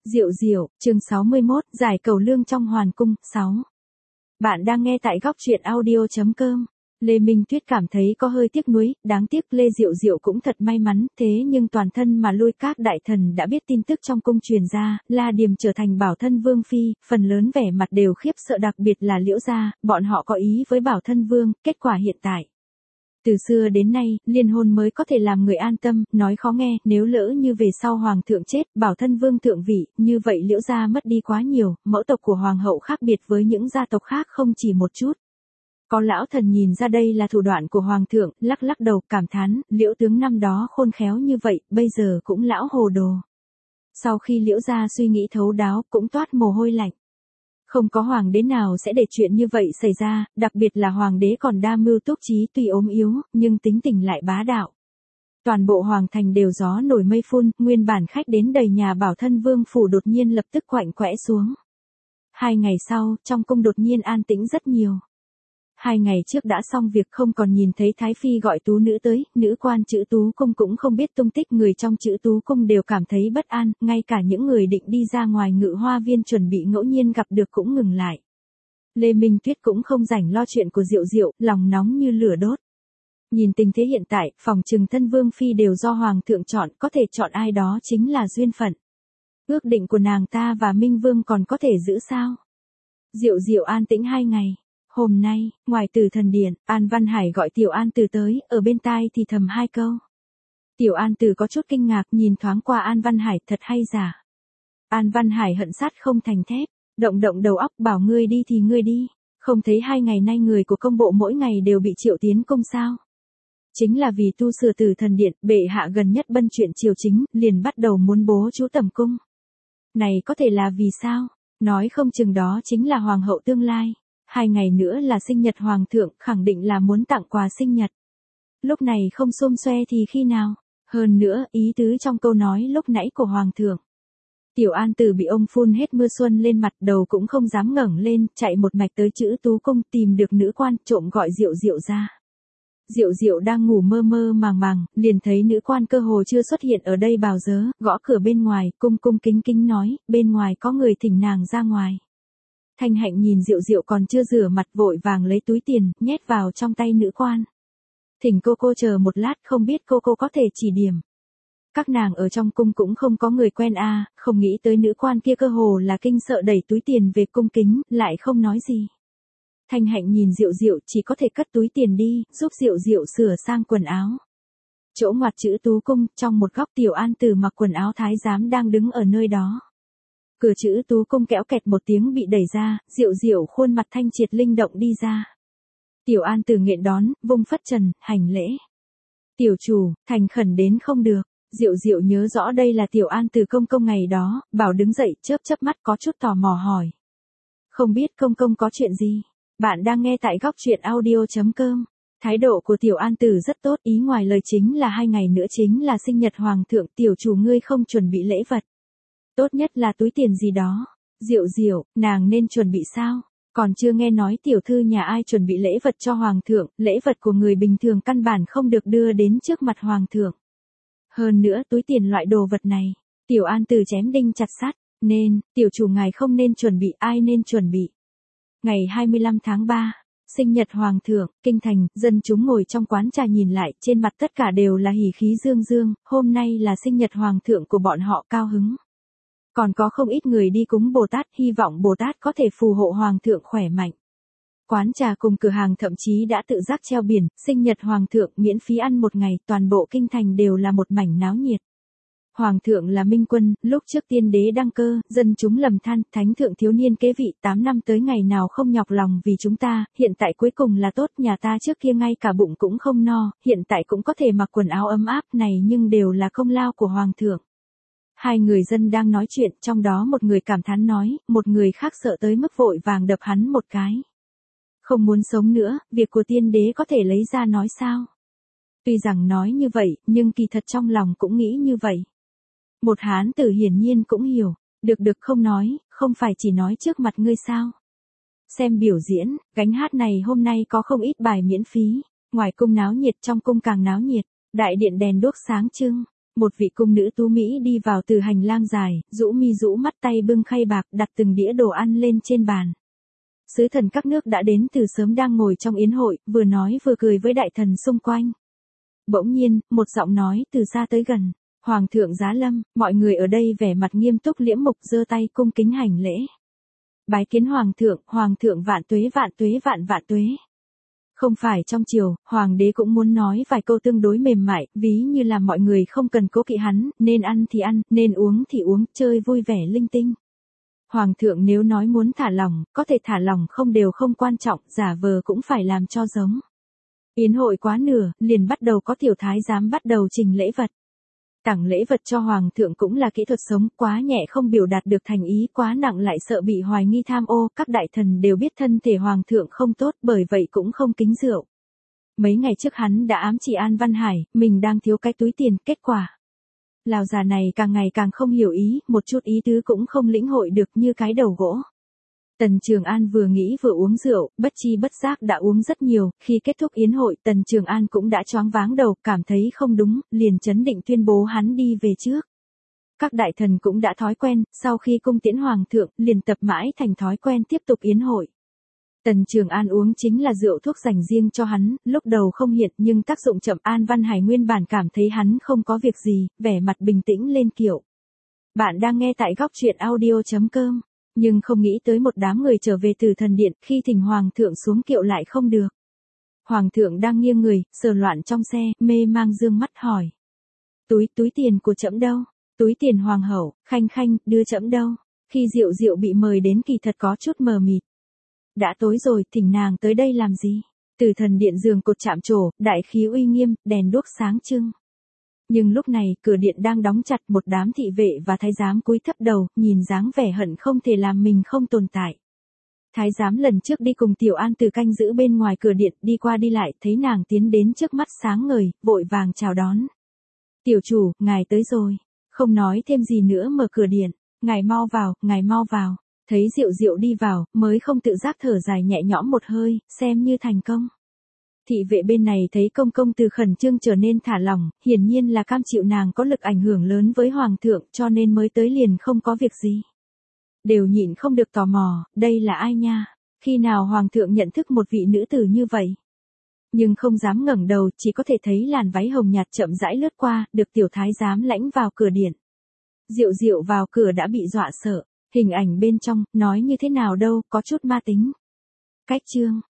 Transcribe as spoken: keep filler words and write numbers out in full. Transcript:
Diệu diệu, chương sáu mươi mốt, giải cầu lương trong hoàng cung, sáu. Bạn đang nghe tại góc truyện audio chấm com. Lê Minh Tuyết cảm thấy có hơi tiếc nuối, đáng tiếc Lê Diệu Diệu cũng thật may mắn, thế nhưng toàn thân mà lui các đại thần đã biết tin tức trong cung truyền ra, La Điềm trở thành bảo thân vương phi, phần lớn vẻ mặt đều khiếp sợ, đặc biệt là Liễu gia, bọn họ có ý với bảo thân vương, kết quả hiện tại. Từ xưa đến nay, liên hôn mới có thể làm người an tâm, nói khó nghe, nếu lỡ như về sau hoàng thượng chết, bảo thân vương thượng vị, như vậy Liễu gia mất đi quá nhiều, mẫu tộc của hoàng hậu khác biệt với những gia tộc khác không chỉ một chút. Có lão thần nhìn ra đây là thủ đoạn của hoàng thượng, lắc lắc đầu, cảm thán, Liễu tướng năm đó khôn khéo như vậy, bây giờ cũng lão hồ đồ. Sau khi Liễu gia suy nghĩ thấu đáo, cũng toát mồ hôi lạnh. Không có hoàng đế nào sẽ để chuyện như vậy xảy ra, đặc biệt là hoàng đế còn đa mưu túc trí, tuy ốm yếu, nhưng tính tình lại bá đạo. Toàn bộ hoàng thành đều gió nổi mây phun, nguyên bản khách đến đầy nhà bảo thân vương phủ đột nhiên lập tức quạnh quẽ xuống. Hai ngày sau, trong cung đột nhiên an tĩnh rất nhiều. Hai ngày trước đã xong việc, không còn nhìn thấy Thái Phi gọi tú nữ tới, nữ quan chữ tú cung cũng không biết tung tích, người trong chữ tú cung đều cảm thấy bất an, ngay cả những người định đi ra ngoài Ngự Hoa Viên chuẩn bị ngẫu nhiên gặp được cũng ngừng lại. Lê Minh Tuyết cũng không rảnh lo chuyện của Diệu Diệu, lòng nóng như lửa đốt. Nhìn tình thế hiện tại, phòng trừng thân vương phi đều do hoàng thượng chọn, có thể chọn ai đó chính là duyên phận. Ước định của nàng ta và Minh Vương còn có thể giữ sao? Diệu Diệu an tĩnh hai ngày. Hôm nay, ngoài Tử Thần Điện, An Văn Hải gọi Tiểu An Tử tới, ở bên tai thì thầm hai câu. Tiểu An Tử có chút kinh ngạc, nhìn thoáng qua An Văn Hải, thật hay giả. An Văn Hải hận sắt không thành thép, động động đầu óc, bảo ngươi đi thì ngươi đi, không thấy hai ngày nay người của công bộ mỗi ngày đều bị triệu tiến cung sao? Chính là vì tu sửa Tử Thần Điện, bệ hạ gần nhất bân chuyện triều chính, liền bắt đầu muốn bố chú tẩm cung. Này có thể là vì sao? Nói không chừng đó chính là hoàng hậu tương lai. Hai ngày nữa là sinh nhật hoàng thượng, khẳng định là muốn tặng quà sinh nhật. Lúc này không xôm xoe thì khi nào? Hơn nữa, ý tứ trong câu nói lúc nãy của hoàng thượng. Tiểu An Tử bị ông phun hết mưa xuân lên mặt, đầu cũng không dám ngẩng lên, chạy một mạch tới chữ tú cung, tìm được nữ quan, trộm gọi Diệu Diệu ra. Diệu Diệu đang ngủ mơ mơ màng màng, liền thấy nữ quan cơ hồ chưa xuất hiện ở đây bào dớ, gõ cửa bên ngoài, cung cung kính kính nói, bên ngoài có người thỉnh nàng ra ngoài. Thanh Hạnh nhìn Diệu Diệu còn chưa rửa mặt, vội vàng lấy túi tiền, nhét vào trong tay nữ quan. Thỉnh cô cô chờ một lát, không biết cô cô có thể chỉ điểm. Các nàng ở trong cung cũng không có người quen a, à, không nghĩ tới nữ quan kia cơ hồ là kinh sợ đẩy túi tiền về cung kính, lại không nói gì. Thanh Hạnh nhìn Diệu Diệu, chỉ có thể cất túi tiền đi, giúp Diệu Diệu sửa sang quần áo. Chỗ ngoặt chữ tú cung, trong một góc Tiểu An Tử mặc quần áo thái giám đang đứng ở nơi đó. Cửa chữ tú cung kéo kẹt một tiếng bị đẩy ra, Diệu Diệu khuôn mặt thanh triệt linh động đi ra. Tiểu An Tử nghện đón, vung phất trần, hành lễ. Tiểu chủ, thành khẩn đến không được. Diệu Diệu nhớ rõ đây là Tiểu An Tử công công ngày đó, bảo đứng dậy, chớp chớp mắt có chút tò mò hỏi. Không biết công công có chuyện gì? Bạn đang nghe tại góc truyện audio chấm com. Thái độ của Tiểu An Tử rất tốt, ý ngoài lời chính là hai ngày nữa chính là sinh nhật hoàng thượng, tiểu chủ ngươi không chuẩn bị lễ vật. Tốt nhất là túi tiền gì đó. Diệu Diệu, nàng nên chuẩn bị sao? Còn chưa nghe nói tiểu thư nhà ai chuẩn bị lễ vật cho hoàng thượng, lễ vật của người bình thường căn bản không được đưa đến trước mặt hoàng thượng. Hơn nữa túi tiền loại đồ vật này, Tiểu An Tử chém đinh chặt sắt, nên, tiểu chủ ngài không nên chuẩn bị, ai nên chuẩn bị. Ngày hai mươi lăm tháng ba, sinh nhật hoàng thượng, kinh thành, dân chúng ngồi trong quán trà nhìn lại, trên mặt tất cả đều là hỉ khí dương dương, hôm nay là sinh nhật hoàng thượng của bọn họ, cao hứng. Còn có không ít người đi cúng Bồ Tát, hy vọng Bồ Tát có thể phù hộ hoàng thượng khỏe mạnh. Quán trà cùng cửa hàng thậm chí đã tự giác treo biển, sinh nhật hoàng thượng miễn phí ăn một ngày, toàn bộ kinh thành đều là một mảnh náo nhiệt. Hoàng thượng là minh quân, lúc trước tiên đế đăng cơ, dân chúng lầm than, thánh thượng thiếu niên kế vị, tám năm tới ngày nào không nhọc lòng vì chúng ta, hiện tại cuối cùng là tốt, nhà ta trước kia ngay cả bụng cũng không no, hiện tại cũng có thể mặc quần áo ấm áp này, nhưng đều là công lao của hoàng thượng. Hai người dân đang nói chuyện, trong đó một người cảm thán nói, một người khác sợ tới mức vội vàng đập hắn một cái. Không muốn sống nữa, việc của tiên đế có thể lấy ra nói sao? Tuy rằng nói như vậy, nhưng kỳ thật trong lòng cũng nghĩ như vậy. Một hán tử hiển nhiên cũng hiểu, được được không nói, không phải chỉ nói trước mặt ngươi sao? Xem biểu diễn, gánh hát này hôm nay có không ít bài miễn phí, ngoài cung náo nhiệt trong cung càng náo nhiệt, đại điện đèn đuốc sáng trưng. Một vị cung nữ tú Mỹ đi vào từ hành lang dài, rũ mi rũ mắt tay bưng khay bạc đặt từng đĩa đồ ăn lên trên bàn. Sứ thần các nước đã đến từ sớm đang ngồi trong yến hội, vừa nói vừa cười với đại thần xung quanh. Bỗng nhiên, một giọng nói từ xa tới gần. Hoàng thượng giá lâm, mọi người ở đây vẻ mặt nghiêm túc liễm mục giơ tay cung kính hành lễ. Bái kiến hoàng thượng, hoàng thượng vạn tuế vạn tuế vạn vạn tuế. Không phải trong triều, hoàng đế cũng muốn nói vài câu tương đối mềm mại, ví như là mọi người không cần cố kỵ hắn, nên ăn thì ăn, nên uống thì uống, chơi vui vẻ linh tinh. Hoàng thượng nếu nói muốn thả lỏng, có thể thả lỏng không đều không quan trọng, giả vờ cũng phải làm cho giống. Yến hội quá nửa, liền bắt đầu có tiểu thái giám bắt đầu trình lễ vật. Tặng lễ vật cho hoàng thượng cũng là kỹ thuật sống, quá nhẹ không biểu đạt được thành ý, quá nặng lại sợ bị hoài nghi tham ô, các đại thần đều biết thân thể hoàng thượng không tốt, bởi vậy cũng không kính rượu. Mấy ngày trước hắn đã ám chỉ An Văn Hải, mình đang thiếu cái túi tiền, kết quả. Lão già này càng ngày càng không hiểu ý, một chút ý tứ cũng không lĩnh hội được như cái đầu gỗ. Tần Trường An vừa nghĩ vừa uống rượu, bất chi bất giác đã uống rất nhiều, khi kết thúc yến hội Tần Trường An cũng đã choáng váng đầu, cảm thấy không đúng, liền chấn định tuyên bố hắn đi về trước. Các đại thần cũng đã thói quen, sau khi cung tiễn hoàng thượng, liền tập mãi thành thói quen tiếp tục yến hội. Tần Trường An uống chính là rượu thuốc dành riêng cho hắn, lúc đầu không hiện nhưng tác dụng chậm. An Văn Hải nguyên bản cảm thấy hắn không có việc gì, vẻ mặt bình tĩnh lên kiểu. Bạn đang nghe tại góc truyện audio chấm com. Nhưng không nghĩ tới một đám người trở về từ thần điện, khi thỉnh hoàng thượng xuống kiệu lại không được. Hoàng thượng đang nghiêng người, sờ loạn trong xe, mê mang dương mắt hỏi. Túi, túi tiền của trẫm đâu? Túi tiền hoàng hậu, khanh khanh, đưa trẫm đâu? Khi Diệu Diệu bị mời đến kỳ thật có chút mờ mịt. Đã tối rồi, thỉnh nàng tới đây làm gì? Từ thần điện giường cột chạm trổ, đại khí uy nghiêm, đèn đuốc sáng trưng. Nhưng lúc này, cửa điện đang đóng chặt, một đám thị vệ và thái giám cúi thấp đầu, nhìn dáng vẻ hận không thể làm mình không tồn tại. Thái giám lần trước đi cùng Tiểu An từ canh giữ bên ngoài cửa điện, đi qua đi lại, thấy nàng tiến đến trước mắt sáng ngời, vội vàng chào đón. Tiểu chủ, ngài tới rồi. Không nói thêm gì nữa mở cửa điện. Ngài mau vào, ngài mau vào. Thấy Diệu Diệu đi vào, mới không tự giác thở dài nhẹ nhõm một hơi, xem như thành công. Thị vệ bên này thấy công công từ khẩn trương trở nên thả lỏng, hiển nhiên là cam chịu nàng có lực ảnh hưởng lớn với hoàng thượng cho nên mới tới liền không có việc gì. Đều nhịn không được tò mò, đây là ai nha? Khi nào hoàng thượng nhận thức một vị nữ tử như vậy? Nhưng không dám ngẩng đầu, chỉ có thể thấy làn váy hồng nhạt chậm rãi lướt qua, được tiểu thái giám lãnh vào cửa điện. Diệu Diệu vào cửa đã bị dọa sợ, hình ảnh bên trong, nói như thế nào đâu, có chút ma tính. Cách chương